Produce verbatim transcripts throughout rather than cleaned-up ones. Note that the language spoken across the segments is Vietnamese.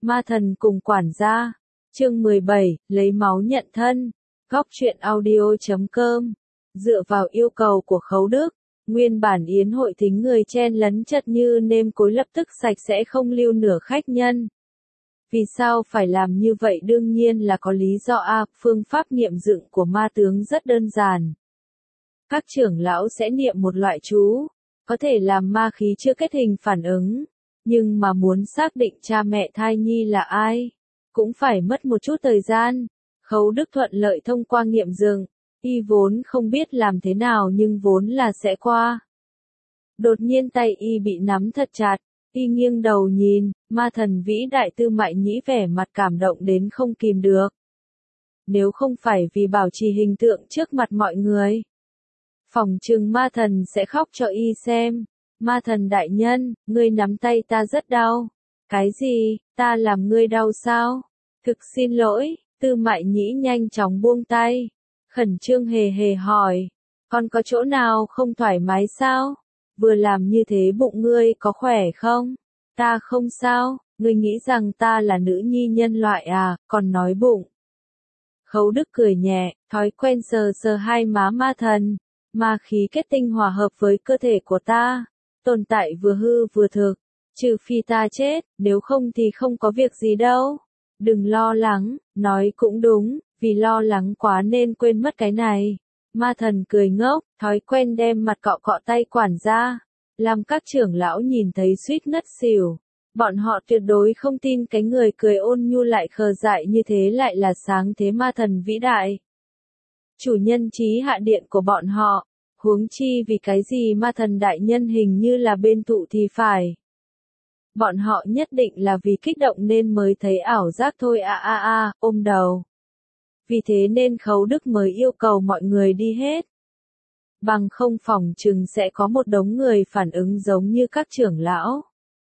Ma thần cùng quản gia. Chương mười bảy, lấy máu nhận thân. Góc truyện audio chấm com. Dựa vào yêu cầu của Khấu Đức, nguyên bản yến hội thính người chen lấn chật như nêm cối lập tức sạch sẽ không lưu nửa khách nhân. Vì sao phải làm như vậy? Đương nhiên là có lý do a, phương pháp niệm dựng của ma tướng rất đơn giản. Các trưởng lão sẽ niệm một loại chú, có thể làm ma khí chưa kết hình phản ứng, nhưng mà muốn xác định cha mẹ thai nhi là ai, cũng phải mất một chút thời gian. Khấu Đức thuận lợi thông qua nghiệm dựng, y vốn không biết làm thế nào nhưng vốn là sẽ qua. Đột nhiên tay y bị nắm thật chặt, y nghiêng đầu nhìn, ma thần vĩ đại Tư Mại Nhĩ vẻ mặt cảm động đến không kìm được. Nếu không phải vì bảo trì hình tượng trước mặt mọi người, phỏng chừng ma thần sẽ khóc cho y xem. Ma thần đại nhân, ngươi nắm tay ta rất đau. Cái gì, ta làm ngươi đau sao? Thực xin lỗi, Tư Mại Nhĩ nhanh chóng buông tay. Khẩn trương hề hề hỏi, con có chỗ nào không thoải mái sao? Vừa làm như thế bụng ngươi có khỏe không? Ta không sao, ngươi nghĩ rằng ta là nữ nhi nhân loại à, còn nói bụng. Khấu Đức cười nhẹ, thói quen sờ sờ hai má ma thần. Ma khí kết tinh hòa hợp với cơ thể của ta, tồn tại vừa hư vừa thực, trừ phi ta chết, nếu không thì không có việc gì đâu. Đừng lo lắng, nói cũng đúng, vì lo lắng quá nên quên mất cái này. Ma thần cười ngốc, thói quen đem mặt cọ cọ tay quản gia, làm các trưởng lão nhìn thấy suýt ngất xỉu. Bọn họ tuyệt đối không tin cái người cười ôn nhu lại khờ dại như thế lại là sáng thế ma thần vĩ đại, chủ nhân trí hạ điện của bọn họ. Huống chi vì cái gì ma thần đại nhân hình như là bên thụ thì phải. Bọn họ nhất định là vì kích động nên mới thấy ảo giác thôi a a a, ôm đầu. Vì thế nên Khấu Đức mới yêu cầu mọi người đi hết. Bằng không phòng chừng sẽ có một đống người phản ứng giống như các trưởng lão.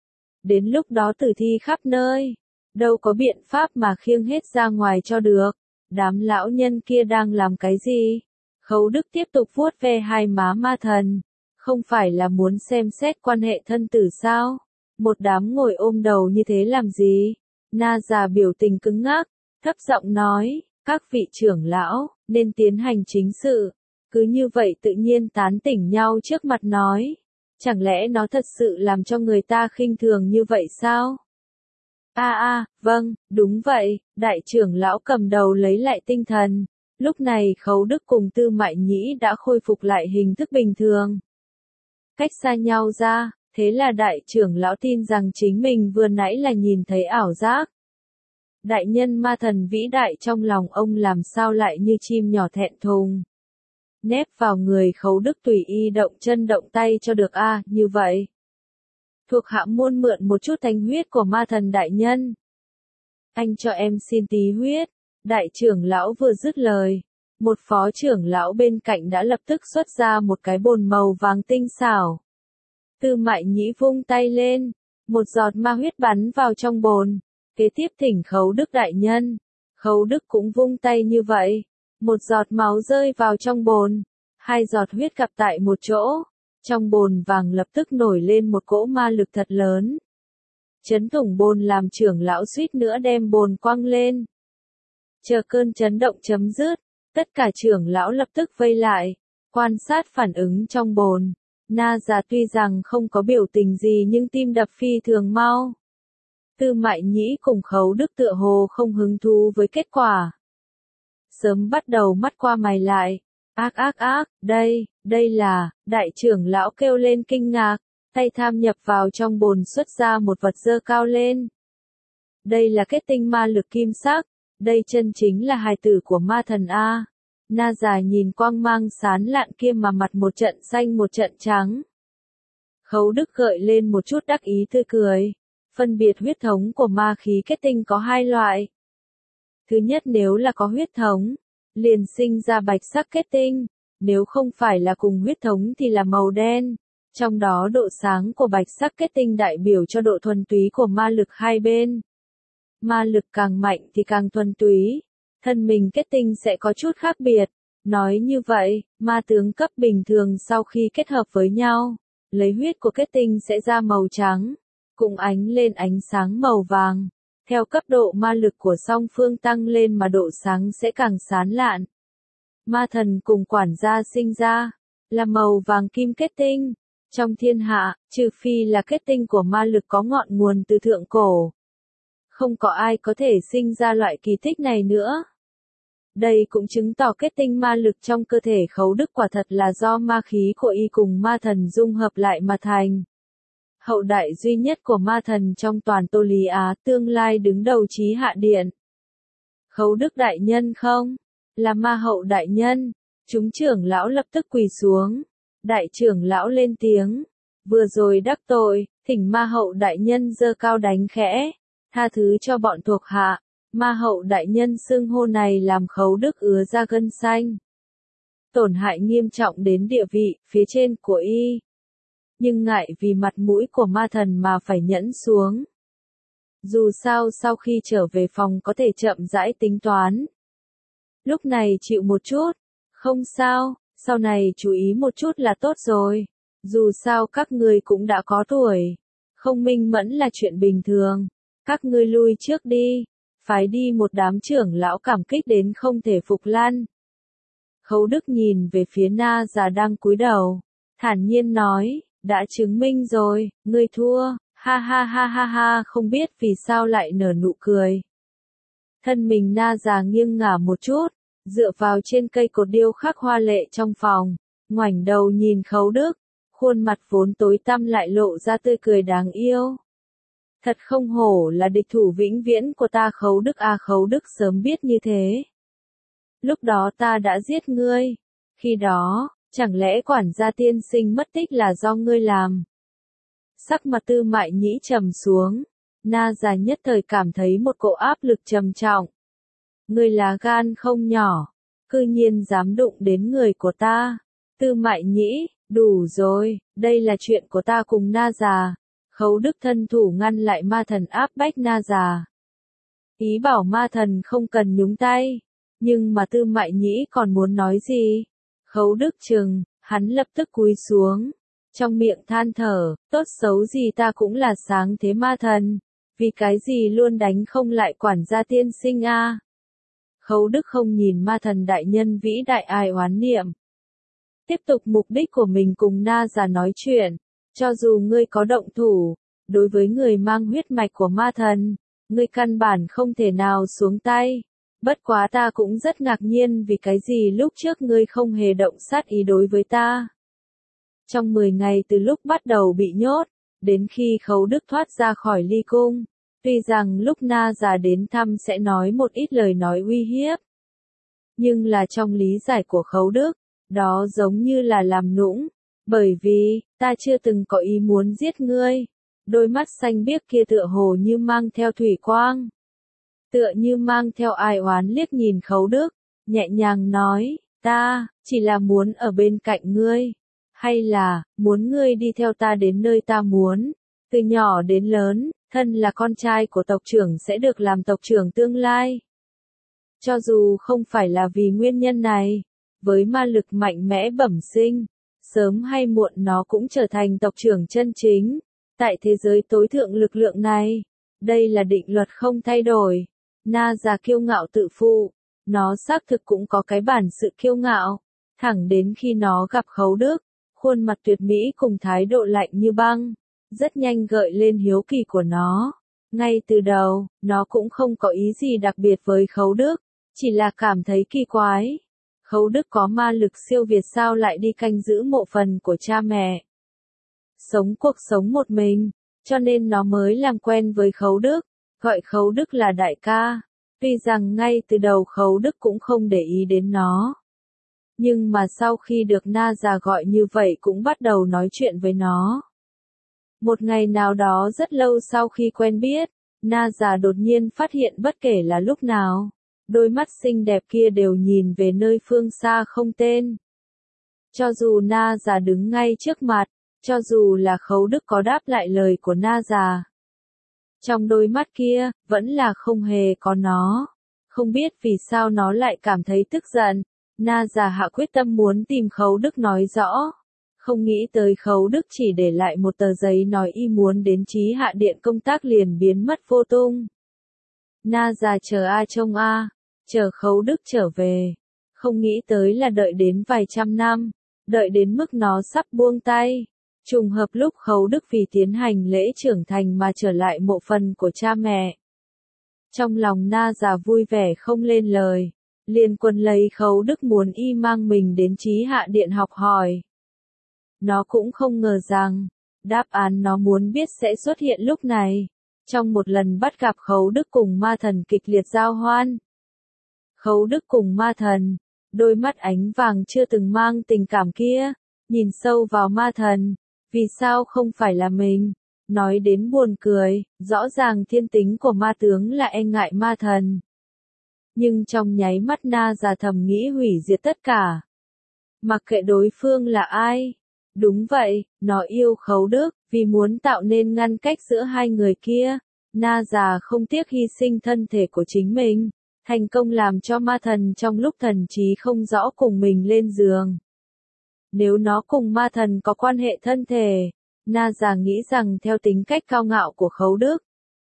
Đến lúc đó tử thi khắp nơi, đâu có biện pháp mà khiêng hết ra ngoài cho được. Đám lão nhân kia đang làm cái gì? Khấu Đức tiếp tục vuốt ve hai má ma thần. Không phải là muốn xem xét quan hệ thân tử sao? Một đám ngồi ôm đầu như thế làm gì? Na già biểu tình cứng ngắc, thấp giọng nói, các vị trưởng lão, nên tiến hành chính sự. Cứ như vậy tự nhiên tán tỉnh nhau trước mặt nói. Chẳng lẽ nó thật sự làm cho người ta khinh thường như vậy sao? A a, vâng, đúng vậy, đại trưởng lão cầm đầu lấy lại tinh thần. Lúc này Khấu Đức cùng Tư Mại Nhĩ đã khôi phục lại hình thức bình thường. Cách xa nhau ra, thế là đại trưởng lão tin rằng chính mình vừa nãy là nhìn thấy ảo giác. Đại nhân ma thần vĩ đại trong lòng ông làm sao lại như chim nhỏ thẹn thùng. Nép vào người Khấu Đức tùy y động chân động tay cho được a, như vậy. Thuộc hạ muốn mượn một chút thánh huyết của ma thần đại nhân. Anh cho em xin tí huyết. Đại trưởng lão vừa dứt lời, một phó trưởng lão bên cạnh đã lập tức xuất ra một cái bồn màu vàng tinh xảo. Tư Mại Nhĩ vung tay lên, một giọt ma huyết bắn vào trong bồn, kế tiếp thỉnh Khấu Đức đại nhân. Khấu Đức cũng vung tay như vậy, một giọt máu rơi vào trong bồn, hai giọt huyết gặp tại một chỗ, trong bồn vàng lập tức nổi lên một cỗ ma lực thật lớn. Chấn thủng bồn làm trưởng lão suýt nữa đem bồn quăng lên. Chờ cơn chấn động chấm dứt, tất cả trưởng lão lập tức vây lại, quan sát phản ứng trong bồn. Na già tuy rằng không có biểu tình gì nhưng tim đập phi thường mau. Tư Mại Nhĩ cùng Khấu Đức tựa hồ không hứng thú với kết quả. Sớm bắt đầu mắt qua mày lại, ác ác ác, đây, đây là, đại trưởng lão kêu lên kinh ngạc, tay tham nhập vào trong bồn xuất ra một vật dơ cao lên. Đây là kết tinh ma lực kim sắc. Đây chân chính là hài tử của ma thần A. Na già nhìn quang mang sán lạn kia mà mặt một trận xanh một trận trắng. Khấu Đức gợi lên một chút đắc ý tươi cười. Phân biệt huyết thống của ma khí kết tinh có hai loại. Thứ nhất, nếu là có huyết thống, liền sinh ra bạch sắc kết tinh. Nếu không phải là cùng huyết thống thì là màu đen. Trong đó độ sáng của bạch sắc kết tinh đại biểu cho độ thuần túy của ma lực hai bên. Ma lực càng mạnh thì càng thuần túy, thân mình kết tinh sẽ có chút khác biệt. Nói như vậy, ma tướng cấp bình thường sau khi kết hợp với nhau, lấy huyết của kết tinh sẽ ra màu trắng, cùng ánh lên ánh sáng màu vàng. Theo cấp độ ma lực của song phương tăng lên mà độ sáng sẽ càng sáng lạn. Ma thần cùng quản gia sinh ra, là màu vàng kim kết tinh. Trong thiên hạ, trừ phi là kết tinh của ma lực có ngọn nguồn từ thượng cổ. Không có ai có thể sinh ra loại kỳ tích này nữa. Đây cũng chứng tỏ kết tinh ma lực trong cơ thể Khấu Đức quả thật là do ma khí của y cùng ma thần dung hợp lại mà thành. Hậu đại duy nhất của ma thần trong toàn Tô Lý Á, tương lai đứng đầu Chí Hạ Điện. Khấu Đức đại nhân không? Là ma hậu đại nhân. Chúng trưởng lão lập tức quỳ xuống. Đại trưởng lão lên tiếng. Vừa rồi đắc tội, thỉnh ma hậu đại nhân giơ cao đánh khẽ. Tha thứ cho bọn thuộc hạ. Ma hậu đại nhân xưng hô này làm Khấu Đức ứa ra gân xanh. Tổn hại nghiêm trọng đến địa vị, phía trên của y. Nhưng ngại vì mặt mũi của ma thần mà phải nhẫn xuống. Dù sao sau khi trở về phòng có thể chậm rãi tính toán. Lúc này chịu một chút. Không sao, sau này chú ý một chút là tốt rồi. Dù sao các ngươi cũng đã có tuổi. Không minh mẫn là chuyện bình thường. Các ngươi lui trước đi. Phái đi một đám trưởng lão cảm kích đến không thể phục lăn. Khấu Đức nhìn về phía Na già đang cúi đầu. Thản nhiên nói, đã chứng minh rồi, ngươi thua. Ha ha ha ha ha, không biết vì sao lại nở nụ cười. Thân mình Na già nghiêng ngả một chút, dựa vào trên cây cột điêu khắc hoa lệ trong phòng, ngoảnh đầu nhìn Khấu Đức, khuôn mặt vốn tối tăm lại lộ ra tươi cười đáng yêu. Thật không hổ là địch thủ vĩnh viễn của ta Khấu Đức à. Khấu Đức sớm biết như thế. Lúc đó ta đã giết ngươi. Khi đó, chẳng lẽ quản gia tiên sinh mất tích là do ngươi làm? Sắc mặt Tư Mại Nhĩ trầm xuống. Na già nhất thời cảm thấy một cỗ áp lực trầm trọng. Ngươi là gan không nhỏ, cư nhiên dám đụng đến người của ta. Tư Mại Nhĩ, đủ rồi, đây là chuyện của ta cùng Na già. Khấu Đức thân thủ ngăn lại ma thần áp bách Na già. Ý bảo ma thần không cần nhúng tay. Nhưng mà Tư Mại Nhĩ còn muốn nói gì? Khấu Đức chừng, hắn lập tức cúi xuống. Trong miệng than thở, tốt xấu gì ta cũng là sáng thế ma thần. Vì cái gì luôn đánh không lại quản gia tiên sinh a? À? Khấu Đức không nhìn ma thần đại nhân vĩ đại ai oán niệm. Tiếp tục mục đích của mình cùng Na già nói chuyện. Cho dù ngươi có động thủ, đối với người mang huyết mạch của ma thần, ngươi căn bản không thể nào xuống tay. Bất quá ta cũng rất ngạc nhiên vì cái gì lúc trước ngươi không hề động sát ý đối với ta. Trong mười ngày từ lúc bắt đầu bị nhốt, đến khi Khấu Đức thoát ra khỏi ly cung, tuy rằng lúc Na già đến thăm sẽ nói một ít lời nói uy hiếp. Nhưng là trong lý giải của Khấu Đức, đó giống như là làm nũng. Bởi vì, ta chưa từng có ý muốn giết ngươi. Đôi mắt xanh biếc kia tựa hồ như mang theo thủy quang. Tựa như mang theo ai oán liếc nhìn Khấu Đức, nhẹ nhàng nói, ta, chỉ là muốn ở bên cạnh ngươi. Hay là, muốn ngươi đi theo ta đến nơi ta muốn. Từ nhỏ đến lớn, thân là con trai của tộc trưởng sẽ được làm tộc trưởng tương lai. Cho dù không phải là vì nguyên nhân này, với ma lực mạnh mẽ bẩm sinh, sớm hay muộn nó cũng trở thành tộc trưởng chân chính. Tại thế giới tối thượng lực lượng này, đây là định luật không thay đổi. Na già kiêu ngạo tự phụ, nó xác thực cũng có cái bản sự kiêu ngạo. Thẳng đến khi nó gặp Khấu Đức, khuôn mặt tuyệt mỹ cùng thái độ lạnh như băng, rất nhanh gợi lên hiếu kỳ của nó. Ngay từ đầu, nó cũng không có ý gì đặc biệt với Khấu Đức, chỉ là cảm thấy kỳ quái. Khấu Đức có ma lực siêu việt sao lại đi canh giữ mộ phần của cha mẹ. Sống cuộc sống một mình, cho nên nó mới làm quen với Khấu Đức, gọi Khấu Đức là đại ca. Tuy rằng ngay từ đầu Khấu Đức cũng không để ý đến nó. Nhưng mà sau khi được Na già gọi như vậy cũng bắt đầu nói chuyện với nó. Một ngày nào đó rất lâu sau khi quen biết, Na già đột nhiên phát hiện bất kể là lúc nào, đôi mắt xinh đẹp kia đều nhìn về nơi phương xa không tên. Cho dù Na già đứng ngay trước mặt, cho dù là Khấu Đức có đáp lại lời của Na già, trong đôi mắt kia, vẫn là không hề có nó. Không biết vì sao nó lại cảm thấy tức giận. Na già hạ quyết tâm muốn tìm Khấu Đức nói rõ. Không nghĩ tới Khấu Đức chỉ để lại một tờ giấy nói y muốn đến Chí Hạ Điện công tác liền biến mất vô tung. Na già chờ a trông a, chờ Khấu Đức trở về. Không nghĩ tới là đợi đến vài trăm năm, đợi đến mức nó sắp buông tay. Trùng hợp lúc Khấu Đức vì tiến hành lễ trưởng thành mà trở lại mộ phần của cha mẹ. Trong lòng Na già vui vẻ không lên lời, liền quân lấy Khấu Đức muốn y mang mình đến Chí Hạ Điện học hỏi. Nó cũng không ngờ rằng, đáp án nó muốn biết sẽ xuất hiện lúc này, trong một lần bắt gặp Khấu Đức cùng ma thần kịch liệt giao hoan. Khấu Đức cùng ma thần, đôi mắt ánh vàng chưa từng mang tình cảm kia, nhìn sâu vào ma thần, vì sao không phải là mình? Nói đến buồn cười, rõ ràng thiên tính của ma tướng là e ngại ma thần. Nhưng trong nháy mắt Na già thầm nghĩ hủy diệt tất cả. Mặc kệ đối phương là ai. Đúng vậy, nó yêu Khấu Đức, vì muốn tạo nên ngăn cách giữa hai người kia. Na già không tiếc hy sinh thân thể của chính mình, thành công làm cho ma thần trong lúc thần trí không rõ cùng mình lên giường. Nếu nó cùng ma thần có quan hệ thân thể, Na già nghĩ rằng theo tính cách cao ngạo của Khấu Đức,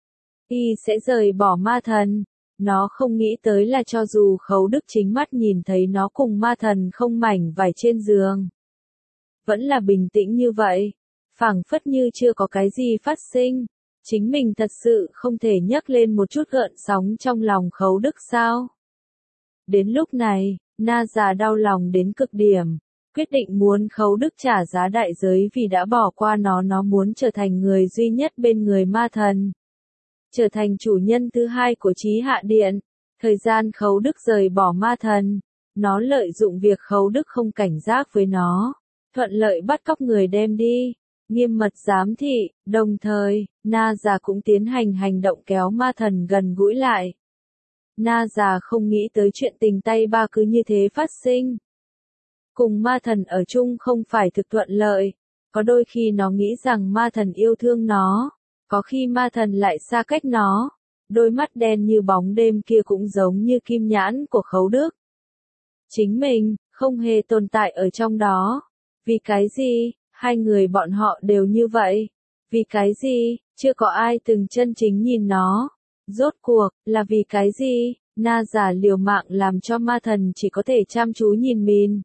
y sẽ rời bỏ ma thần. Nó không nghĩ tới là cho dù Khấu Đức chính mắt nhìn thấy nó cùng ma thần không mảnh vải trên giường, vẫn là bình tĩnh như vậy, phảng phất như chưa có cái gì phát sinh. Chính mình thật sự không thể nhấc lên một chút gợn sóng trong lòng Khấu Đức sao? Đến lúc này, Na già đau lòng đến cực điểm, quyết định muốn Khấu Đức trả giá đại giới vì đã bỏ qua nó. Nó muốn trở thành người duy nhất bên người ma thần, trở thành chủ nhân thứ hai của Chí Hạ Điện. Thời gian Khấu Đức rời bỏ ma thần, nó lợi dụng việc Khấu Đức không cảnh giác với nó, thuận lợi bắt cóc người đem đi, nghiêm mật giám thị, đồng thời, Na già cũng tiến hành hành động kéo ma thần gần gũi lại. Na già không nghĩ tới chuyện tình tay ba cứ như thế phát sinh. Cùng ma thần ở chung không phải thực thuận lợi, có đôi khi nó nghĩ rằng ma thần yêu thương nó, có khi ma thần lại xa cách nó. Đôi mắt đen như bóng đêm kia cũng giống như kim nhãn của Khấu Đức. Chính mình, không hề tồn tại ở trong đó. Vì cái gì, hai người bọn họ đều như vậy? Vì cái gì, chưa có ai từng chân chính nhìn nó? Rốt cuộc, là vì cái gì? Na già liều mạng làm cho ma thần chỉ có thể chăm chú nhìn mình.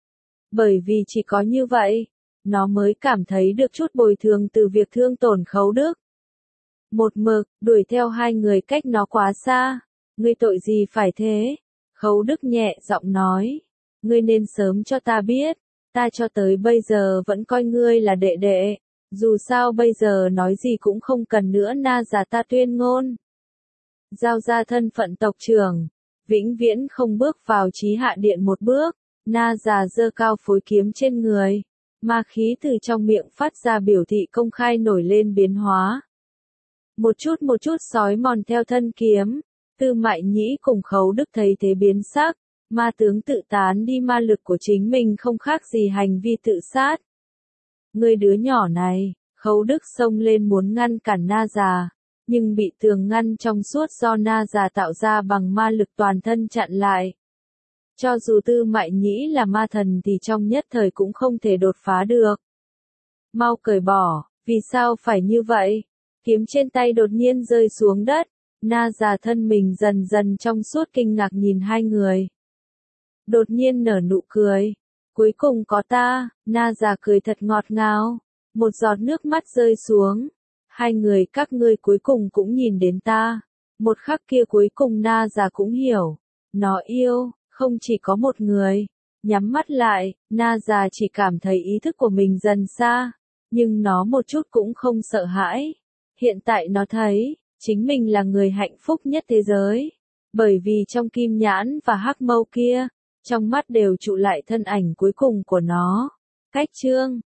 Bởi vì chỉ có như vậy, nó mới cảm thấy được chút bồi thường từ việc thương tổn Khấu Đức. Một mực, đuổi theo hai người cách nó quá xa. Ngươi tội gì phải thế? Khấu Đức nhẹ giọng nói. Ngươi nên sớm cho ta biết. Ta cho tới bây giờ vẫn coi ngươi là đệ đệ. Dù sao bây giờ nói gì cũng không cần nữa. Na già ta tuyên ngôn. Giao ra thân phận tộc trưởng. Vĩnh viễn không bước vào Chí Hạ Điện một bước. Na già giơ cao phối kiếm trên người. Ma khí từ trong miệng phát ra biểu thị công khai nổi lên biến hóa. Một chút một chút sói mòn theo thân kiếm. Tư Mại Nhĩ cùng Khấu Đức thấy thế biến sắc. Ma tướng tự tán đi, ma lực của chính mình không khác gì hành vi tự sát. Người đứa nhỏ này, Khấu Đức xông lên muốn ngăn cản Na già, nhưng bị tường ngăn trong suốt do Na già tạo ra bằng ma lực toàn thân chặn lại. Cho dù Tư Mại Nhĩ là ma thần thì trong nhất thời cũng không thể đột phá được. Mau cởi bỏ, vì sao phải như vậy? Kiếm trên tay đột nhiên rơi xuống đất. Na già thân mình dần dần trong suốt kinh ngạc nhìn hai người. Đột nhiên nở nụ cười. Cuối cùng có ta. Na già cười thật ngọt ngào. Một giọt nước mắt rơi xuống. Hai người các ngươi cuối cùng cũng nhìn đến ta. Một khắc kia cuối cùng Na già cũng hiểu. Nó yêu, không chỉ có một người. Nhắm mắt lại, Na già chỉ cảm thấy ý thức của mình dần xa. Nhưng nó một chút cũng không sợ hãi. Hiện tại nó thấy, chính mình là người hạnh phúc nhất thế giới. Bởi vì trong kim nhãn và hắc mâu kia, trong mắt đều trụ lại thân ảnh cuối cùng của nó. Cách chương